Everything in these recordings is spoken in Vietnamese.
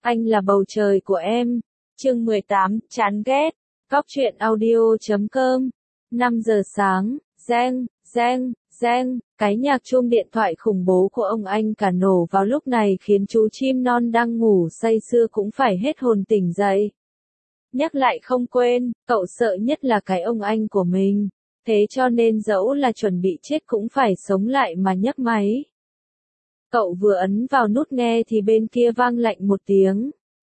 Anh là bầu trời của em. Chương 18, chán ghét. Góc truyện audio.com. 5 giờ sáng, reng, reng, reng, cái nhạc chuông điện thoại khủng bố của ông anh cả nổ vào lúc này khiến chú chim non đang ngủ say sưa cũng phải hết hồn tỉnh dậy. Nhắc lại không quên, cậu sợ nhất là cái ông anh của mình. Thế cho nên dẫu là chuẩn bị chết cũng phải sống lại mà nhấc máy. Cậu vừa ấn vào nút nghe thì bên kia vang lạnh một tiếng.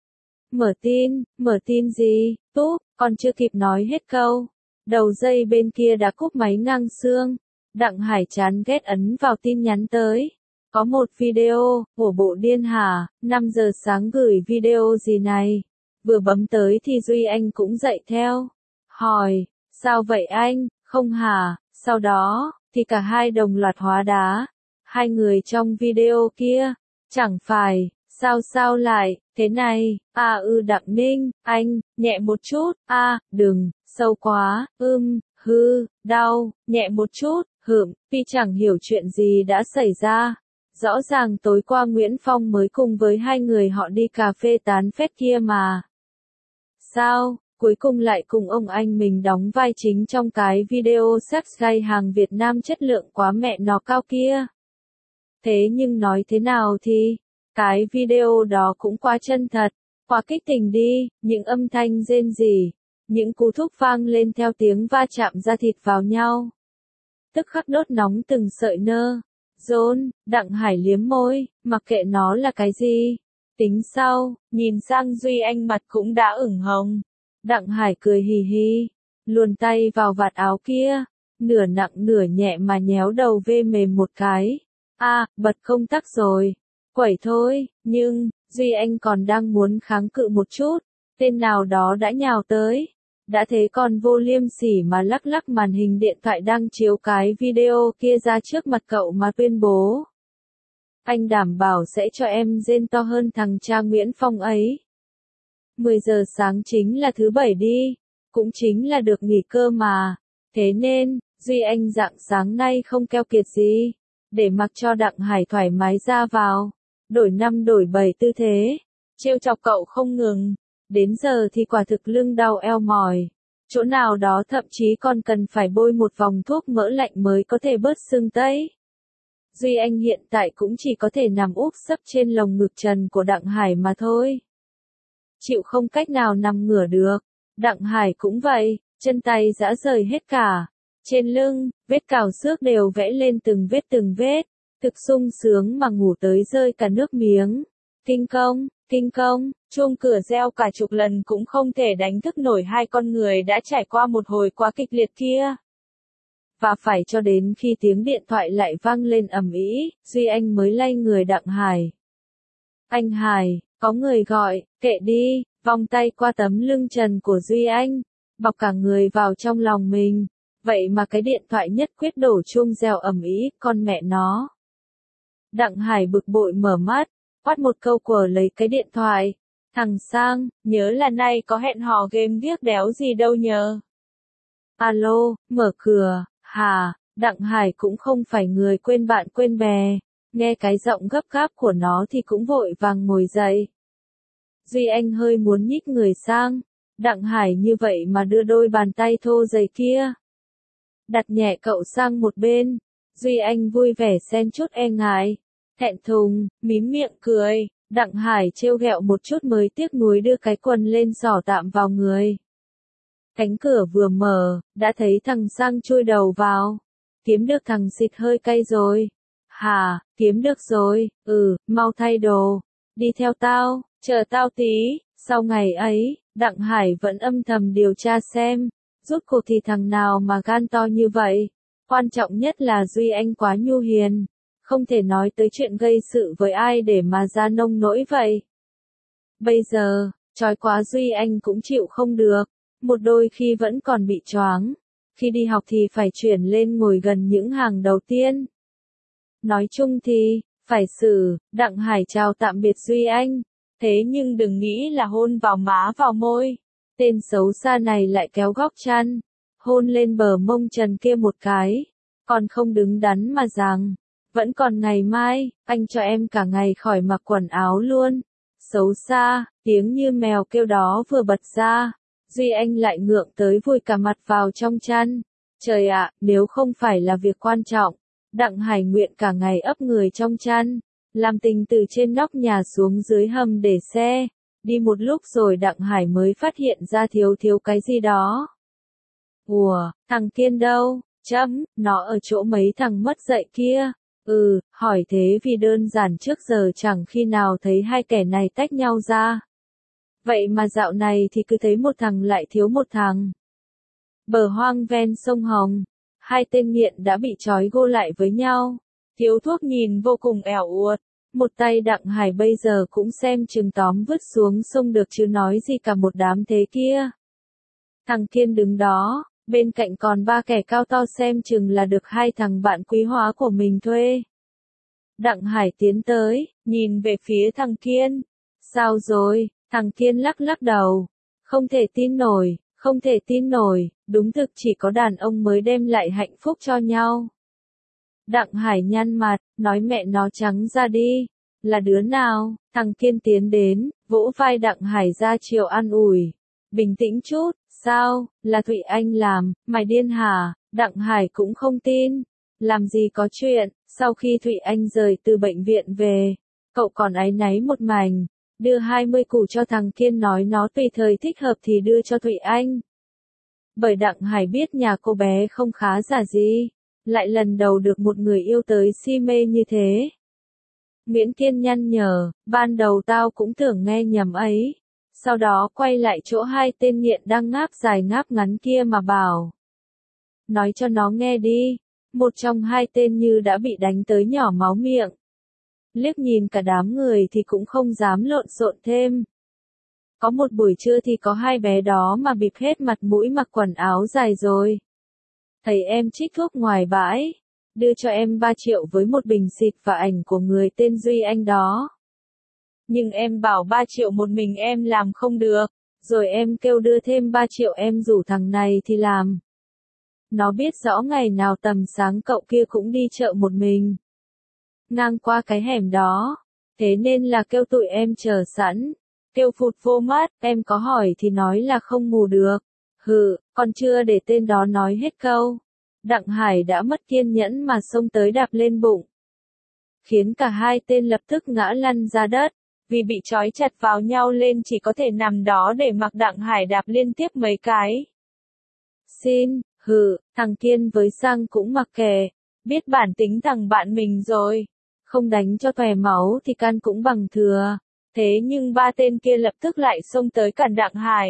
Mở tin gì, Túp, còn chưa kịp nói hết câu. Đầu dây bên kia đã cúp máy ngang xương. Đặng Hải chán ghét ấn vào tin nhắn tới. Có một video, của bộ điên hả, 5 giờ sáng gửi video gì này. Vừa bấm tới thì Duy Anh cũng dậy theo. Hỏi, sao vậy anh, không hả, sau đó, thì cả hai đồng loạt hóa đá. Hai người trong video kia, chẳng phải, sao lại, thế này, Đặng Ninh, anh, nhẹ một chút, đừng, sâu quá, đau, nhẹ một chút, vì chẳng hiểu chuyện gì đã xảy ra. Rõ ràng tối qua Nguyễn Phong mới cùng với hai người họ đi cà phê tán phét kia mà. Sao, cuối cùng lại cùng ông anh mình đóng vai chính trong cái video sex gay hàng Việt Nam chất lượng quá mẹ nó cao kia. Thế nhưng nói thế nào thì, cái video đó cũng quá chân thật, quá kích tình đi, những âm thanh rên rỉ, những cú thúc vang lên theo tiếng va chạm da thịt vào nhau. Tức khắc đốt nóng từng sợi nơ. Rôn, Đặng Hải liếm môi, mặc kệ nó là cái gì. Tính sau, nhìn sang Duy Anh mặt cũng đã ửng hồng. Đặng Hải cười hì hì, luồn tay vào vạt áo kia, nửa nặng nửa nhẹ mà nhéo đầu vê mềm một cái. Bật công tắc rồi. Quẩy thôi, nhưng, Duy Anh còn đang muốn kháng cự một chút, tên nào đó đã nhào tới. Đã thế còn vô liêm sỉ mà lắc màn hình điện thoại đang chiếu cái video kia ra trước mặt cậu mà tuyên bố. Anh đảm bảo sẽ cho em rên to hơn thằng cha Nguyễn Phong ấy. 10 giờ sáng chính là thứ bảy đi, cũng chính là được nghỉ cơ mà. Thế nên, Duy Anh rạng sáng nay không keo kiệt gì, để mặc cho Đặng Hải thoải mái ra vào, đổi năm đổi bảy tư thế, trêu chọc cậu không ngừng. Đến giờ thì quả thực lưng đau eo mỏi, chỗ nào đó thậm chí còn cần phải bôi một vòng thuốc mỡ lạnh mới có thể bớt sưng tấy. Duy Anh hiện tại cũng chỉ có thể nằm úp sấp trên lồng ngực trần của Đặng Hải mà thôi. Chịu không cách nào nằm ngửa được. Đặng Hải cũng vậy, chân tay rã rời hết cả. Trên lưng, vết cào xước đều vẽ lên từng vết. Thực sung sướng mà ngủ tới rơi cả nước miếng. Kinh công, chuông cửa reo cả chục lần cũng không thể đánh thức nổi hai con người đã trải qua một hồi quá kịch liệt kia. Và phải cho đến khi tiếng điện thoại lại vang lên ầm ĩ, Duy Anh mới lay người Đặng Hải. Anh Hải, có người gọi, kệ đi, vòng tay qua tấm lưng trần của Duy Anh, bọc cả người vào trong lòng mình. Vậy mà cái điện thoại nhất quyết đổ chuông reo ầm ĩ, con mẹ nó. Đặng Hải bực bội mở mắt, quát một câu quở lấy cái điện thoại. Thằng Sang, nhớ là nay có hẹn hò game viếc đéo gì đâu nhờ. Alo, mở cửa, hả, Đặng Hải cũng không phải người quên bạn quên bè. Nghe cái giọng gấp gáp của nó thì cũng vội vàng ngồi dậy. Duy Anh hơi muốn nhích người sang. Đặng Hải như vậy mà đưa đôi bàn tay thô dày kia. Đặt nhẹ cậu sang một bên. Duy Anh vui vẻ xen chút e ngại. Thẹn thùng, mím miệng cười. Đặng Hải trêu ghẹo một chút mới tiếc nuối đưa cái quần lên xỏ tạm vào người. Cánh cửa vừa mở, đã thấy thằng Sang chui đầu vào. Kiếm được thằng xịt hơi cay rồi. Hả, kiếm được rồi, mau thay đồ. Đi theo tao, chờ tao tí. Sau ngày ấy, Đặng Hải vẫn âm thầm điều tra xem. Rốt cuộc thì thằng nào mà gan to như vậy. Quan trọng nhất là Duy Anh quá nhu hiền. Không thể nói tới chuyện gây sự với ai để mà ra nông nỗi vậy. Bây giờ, trói quá Duy Anh cũng chịu không được. Một đôi khi vẫn còn bị choáng. Khi đi học thì phải chuyển lên ngồi gần những hàng đầu tiên. Nói chung thì, phải xử, Đặng Hải chào tạm biệt Duy Anh. Thế nhưng đừng nghĩ là hôn vào má vào môi. Tên xấu xa này lại kéo góc chăn. Hôn lên bờ mông trần kia một cái. Còn không đứng đắn mà rằng. Vẫn còn ngày mai, anh cho em cả ngày khỏi mặc quần áo luôn. Xấu xa, tiếng như mèo kêu đó vừa bật ra, Duy Anh lại ngượng tới vùi cả mặt vào trong chăn. Trời ạ, nếu không phải là việc quan trọng, Đặng Hải nguyện cả ngày ấp người trong chăn, làm tình từ trên nóc nhà xuống dưới hầm để xe. Đi một lúc rồi Đặng Hải mới phát hiện ra thiếu cái gì đó. Ủa, thằng Kiên đâu? Nó ở chỗ mấy thằng mất dạy kia. Hỏi thế vì đơn giản trước giờ chẳng khi nào thấy hai kẻ này tách nhau ra. Vậy mà dạo này thì cứ thấy một thằng lại thiếu một thằng. Bờ hoang ven sông Hồng, hai tên nghiện đã bị trói gô lại với nhau. Thiếu thuốc nhìn vô cùng ẻo uột. Một tay Đặng Hải bây giờ cũng xem chừng tóm vứt xuống sông được chứ nói gì cả một đám thế kia. Thằng Kiên đứng đó, bên cạnh còn ba kẻ cao to xem chừng là được hai thằng bạn quý hóa của mình thuê. Đặng Hải tiến tới, nhìn về phía thằng Kiên. Sao rồi? Thằng Kiên lắc đầu. Không thể tin nổi, đúng thực chỉ có đàn ông mới đem lại hạnh phúc cho nhau. Đặng Hải nhăn mặt, nói mẹ nó trắng ra đi. Là đứa nào? Thằng Kiên tiến đến, vỗ vai Đặng Hải ra chiều an ủi. Bình tĩnh chút, sao, là Thụy Anh làm, mày điên hả? Đặng Hải cũng không tin. Làm gì có chuyện, sau khi Thụy Anh rời từ bệnh viện về, cậu còn áy náy một mảnh, đưa 20 củ cho thằng Kiên nói nó tùy thời thích hợp thì đưa cho Thụy Anh. Bởi Đặng Hải biết nhà cô bé không khá giả gì, lại lần đầu được một người yêu tới si mê như thế. Miễn Kiên nhăn nhở, ban đầu tao cũng tưởng nghe nhầm ấy. Sau đó quay lại chỗ hai tên nghiện đang ngáp dài ngáp ngắn kia mà bảo. Nói cho nó nghe đi. Một trong hai tên như đã bị đánh tới nhỏ máu miệng. Liếc nhìn cả đám người thì cũng không dám lộn xộn thêm. Có một buổi trưa thì có hai bé đó mà bịt hết mặt mũi mặc quần áo dài rồi. Thầy em trích thuốc ngoài bãi. Đưa cho em 3 triệu với một bình xịt và ảnh của người tên Duy Anh đó. Nhưng em bảo 3 triệu một mình em làm không được. Rồi em kêu đưa thêm 3 triệu em rủ thằng này thì làm. Nó biết rõ ngày nào tầm sáng cậu kia cũng đi chợ một mình. Ngang qua cái hẻm đó. Thế nên là kêu tụi em chờ sẵn. Kêu phụt vô mắt, em có hỏi thì nói là không ngủ được. Còn chưa để tên đó nói hết câu. Đặng Hải đã mất kiên nhẫn mà xông tới đạp lên bụng. Khiến cả hai tên lập tức ngã lăn ra đất. Vì bị trói chặt vào nhau lên chỉ có thể nằm đó để mặc Đặng Hải đạp liên tiếp mấy cái. Thằng Kiên với Sang cũng mặc kệ. Biết bản tính thằng bạn mình rồi. Không đánh cho tòe máu thì can cũng bằng thừa. Thế nhưng ba tên kia lập tức lại xông tới cản Đặng Hải.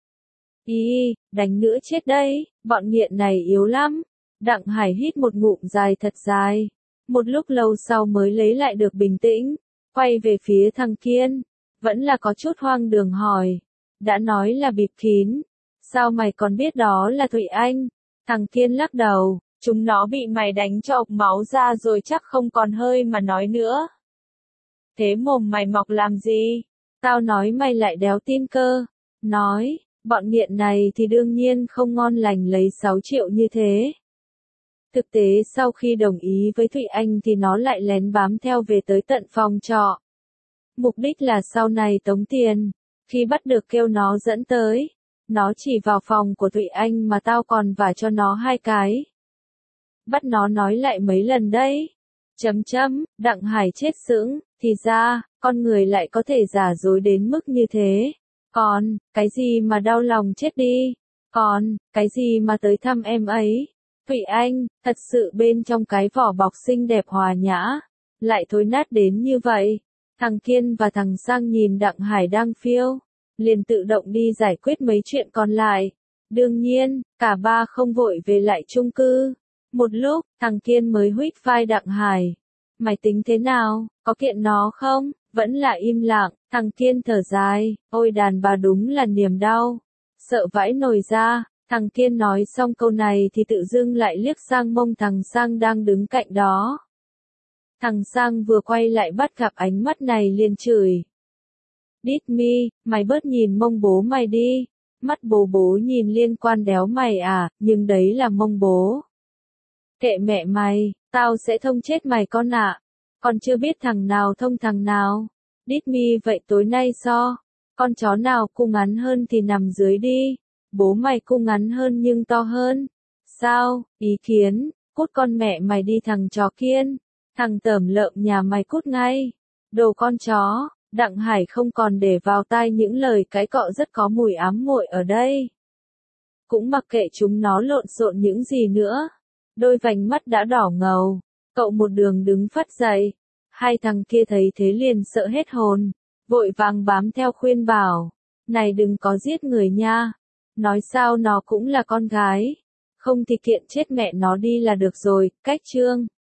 Đánh nữa chết đấy, bọn nghiện này yếu lắm. Đặng Hải hít một ngụm dài thật dài. Một lúc lâu sau mới lấy lại được bình tĩnh. Quay về phía thằng Kiên. Vẫn là có chút hoang đường hỏi. Đã nói là bịt kín. Sao mày còn biết đó là Thụy Anh? Thằng Kiên lắc đầu. Chúng nó bị mày đánh cho ộc máu ra rồi chắc không còn hơi mà nói nữa. Thế mồm mày mọc làm gì? Tao nói mày lại đéo tin cơ. Nói, bọn nghiện này thì đương nhiên không ngon lành lấy 6 triệu như thế. Thực tế sau khi đồng ý với Thụy Anh thì nó lại lén bám theo về tới tận phòng trọ. Mục đích là sau này tống tiền. Khi bắt được kêu nó dẫn tới. Nó chỉ vào phòng của Thụy Anh mà tao còn vả cho nó 2 cái. Bắt nó nói lại mấy lần đấy. Đặng Hải chết sững, thì ra, con người lại có thể giả dối đến mức như thế. Còn, cái gì mà đau lòng chết đi. Còn, cái gì mà tới thăm em ấy. Thụy Anh, thật sự bên trong cái vỏ bọc xinh đẹp hòa nhã, lại thối nát đến như vậy. Thằng Kiên và thằng Sang nhìn Đặng Hải đang phiêu, liền tự động đi giải quyết mấy chuyện còn lại. Đương nhiên, cả ba không vội về lại chung cư. Một lúc, thằng Kiên mới huýt vai Đặng Hải. Mày tính thế nào, có kiện nó không? Vẫn là im lặng, thằng Kiên thở dài, ôi đàn bà đúng là niềm đau. Sợ vãi nồi ra, thằng Kiên nói xong câu này thì tự dưng lại liếc sang mông thằng Sang đang đứng cạnh đó. Thằng Sang vừa quay lại bắt gặp ánh mắt này liền chửi. Đít mi, mày bớt nhìn mông bố mày đi. Mắt bố nhìn liên quan đéo mày à, nhưng đấy là mông bố. Kệ mẹ mày, tao sẽ thông chết mày con ạ. Còn chưa biết thằng nào thông thằng nào. Đít mi vậy tối nay so, con chó nào cung ngắn hơn thì nằm dưới đi. Bố mày cung ngắn hơn nhưng to hơn. Sao, ý kiến, cút con mẹ mày đi thằng chó kiên. Thằng tởm lợm nhà mày cút ngay. Đồ con chó, Đặng Hải không còn để vào tai những lời cái cọ rất có mùi ám muội ở đây. Cũng mặc kệ chúng nó lộn xộn những gì nữa. Đôi vành mắt đã đỏ ngầu. Cậu một đường đứng phắt dậy. Hai thằng kia thấy thế liền sợ hết hồn. Vội vàng bám theo khuyên bảo. Này đừng có giết người nha. Nói sao nó cũng là con gái. Không thì kiện chết mẹ nó đi là được rồi, cách chương.